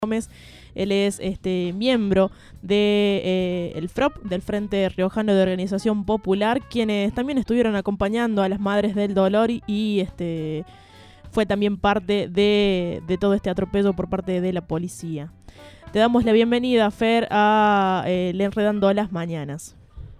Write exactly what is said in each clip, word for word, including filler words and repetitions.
Gómez. Él es este miembro de eh, el F R O P, del Frente Riojano de Organización Popular, quienes también estuvieron acompañando a las Madres del Dolor y, y este fue también parte de, de todo este atropello por parte de la policía. Te damos la bienvenida, Fer, a eh, Le Enredando las Mañanas.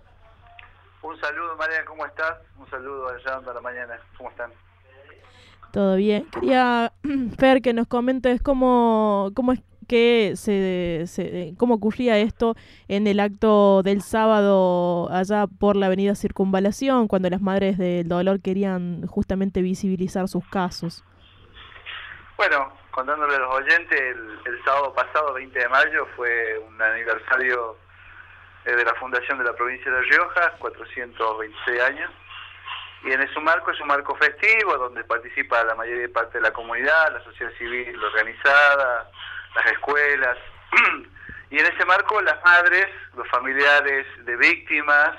Un saludo, María, ¿cómo estás? Un saludo a Enredando a la Mañana, ¿cómo están? Todo bien. Quería, Fer, que nos comentes cómo, cómo es que se, se cómo ocurría esto en el acto del sábado allá por la avenida Circunvalación, cuando las Madres del Dolor querían justamente visibilizar sus casos. Bueno, contándole a los oyentes, el, el sábado pasado, veinte de mayo, fue un aniversario eh, de la fundación de la provincia de Rioja, cuatrocientos veintiséis años. Y en ese marco es un marco festivo donde participa la mayoría de parte de la comunidad, la sociedad civil organizada, las escuelas. Y en ese marco las madres, los familiares de víctimas,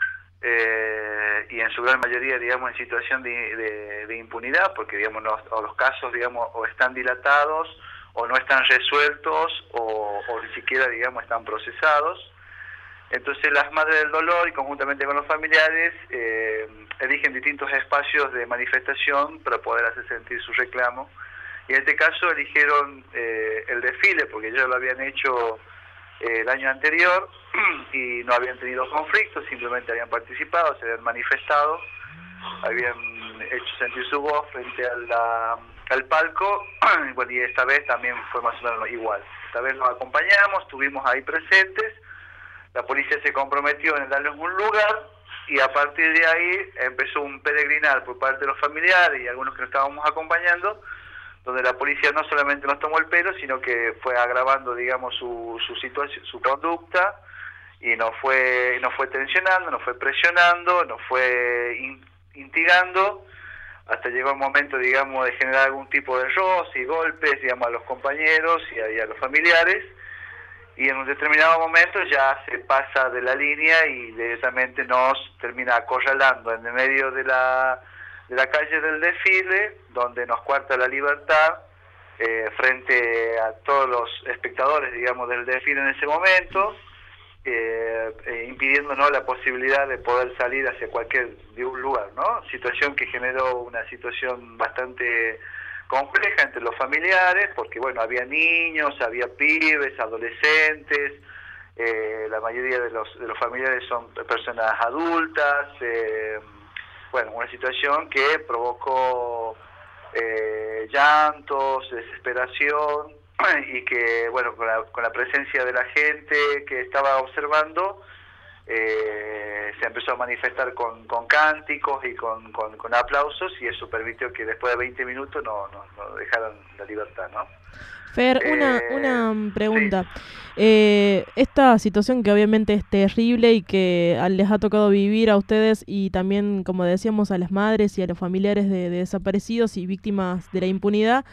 eh, y en su gran mayoría, digamos, en situación de, de, de impunidad, porque, digamos, no, o los casos, digamos, o están dilatados, o no están resueltos, o, o ni siquiera, digamos, están procesados. Entonces las Madres del Dolor, y conjuntamente con los familiares, eh, eligen distintos espacios de manifestación para poder hacer sentir su reclamo. Y en este caso eligieron eh, el desfile, porque ya lo habían hecho eh, el año anterior y no habían tenido conflictos, simplemente habían participado, se habían manifestado, habían hecho sentir su voz frente a la, al palco, y, bueno, y esta vez también fue más o menos igual. Esta vez nos acompañamos, estuvimos ahí presentes. La policía se comprometió en darles un lugar y a partir de ahí empezó un peregrinar por parte de los familiares y algunos que nos estábamos acompañando, donde la policía no solamente nos tomó el pelo, sino que fue agravando, digamos, su, su situación, su conducta, y nos fue, nos fue tensionando, nos fue presionando, nos fue in, instigando, hasta llegó el momento, digamos, de generar algún tipo de roce y golpes, digamos, a los compañeros y a, y a los familiares. Y en un determinado momento ya se pasa de la línea y directamente nos termina acorralando en el medio de la, de la calle del desfile, donde nos coarta la libertad eh, frente a todos los espectadores, digamos, del desfile en ese momento, eh, eh, impidiéndonos la posibilidad de poder salir hacia cualquier de un lugar, ¿no? Situación que generó una situación bastante compleja entre los familiares, porque bueno, había niños, había pibes, adolescentes, eh, la mayoría de los, de los familiares son personas adultas, eh, bueno, una situación que provocó eh, llantos, desesperación, y que bueno, con la, con la presencia de la gente que estaba observando, Eh, se empezó a manifestar con, con cánticos y con, con, con aplausos, y eso permitió que después de veinte minutos no, no, no dejaran la libertad, ¿no? Fer, Eh, una, una pregunta. Sí. Eh, esta situación que obviamente es terrible y que les ha tocado vivir a ustedes y también, como decíamos, a las madres y a los familiares de, de desaparecidos y víctimas de la impunidad,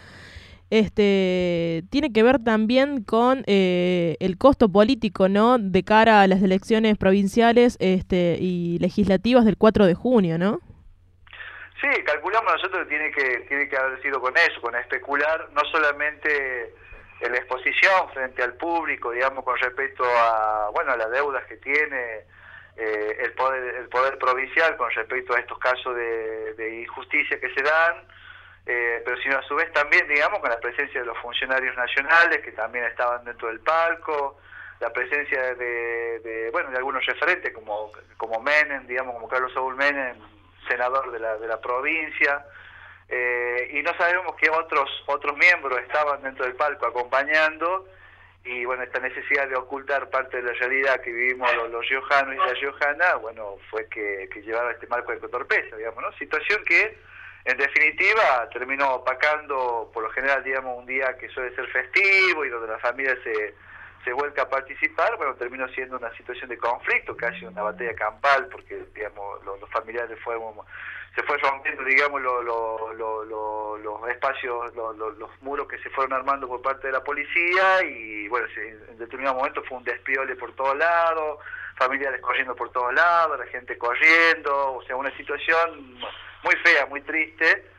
Este tiene que ver también con eh, el costo político, ¿no? De cara a las elecciones provinciales este, y legislativas del cuatro de junio, ¿no? Sí, calculamos nosotros que tiene que tiene que haber sido con eso, con especular no solamente en la exposición frente al público, digamos, con respecto a bueno a las deudas que tiene eh, el poder el poder provincial con respecto a estos casos de, de injusticia que se dan. Eh, pero sino a su vez también, digamos, con la presencia de los funcionarios nacionales que también estaban dentro del palco, la presencia de, de bueno, de algunos referentes como como Menem, digamos, como Carlos Saúl Menem, senador de la de la provincia, eh, y no sabemos qué otros otros miembros estaban dentro del palco acompañando, y bueno, esta necesidad de ocultar parte de la realidad que vivimos los, los riojanos y las riojanas, bueno, fue que, que llevaba este marco de torpeza, digamos, ¿no? Situación que en definitiva terminó opacando por lo general, digamos, un día que suele ser festivo y donde la familia se, se vuelca a participar, bueno, terminó siendo una situación de conflicto, casi una batalla campal, porque, digamos, los, los familiares fueron, se fue rompiendo, digamos, lo, lo, lo, lo, los espacios, lo, lo, los muros que se fueron armando por parte de la policía, y bueno, se, en determinado momento fue un despiole por todos lados, familiares corriendo por todos lados, la gente corriendo, o sea, una situación muy fea, muy triste,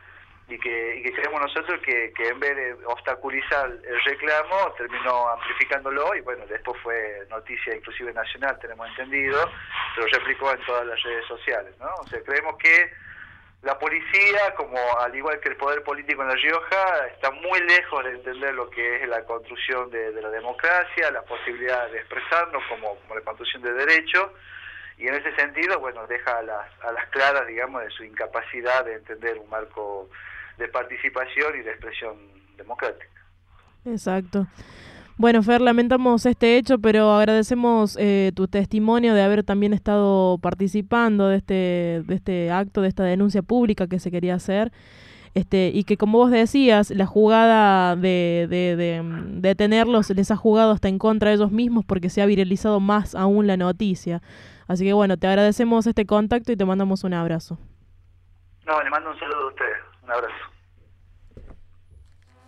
y que, y que creemos nosotros que, que en vez de obstaculizar el reclamo, terminó amplificándolo y bueno, después fue noticia inclusive nacional, tenemos entendido, pero replicó en todas las redes sociales, ¿no? O sea, creemos que la policía, como al igual que el poder político en La Rioja, está muy lejos de entender lo que es la construcción de, de la democracia, la posibilidad de expresarnos como, como la construcción de derechos, y en ese sentido, bueno, deja a las, a las claras, digamos, de su incapacidad de entender un marco de participación y de expresión democrática. Exacto. Bueno, Fer, lamentamos este hecho, pero agradecemos eh, tu testimonio de haber también estado participando de este, de este acto, de esta denuncia pública que se quería hacer, este, y que como vos decías, la jugada de, de, de, de tenerlos les ha jugado hasta en contra de ellos mismos porque se ha viralizado más aún la noticia. Así que bueno, te agradecemos este contacto y te mandamos un abrazo. No, le mando un saludo a ustedes, un abrazo.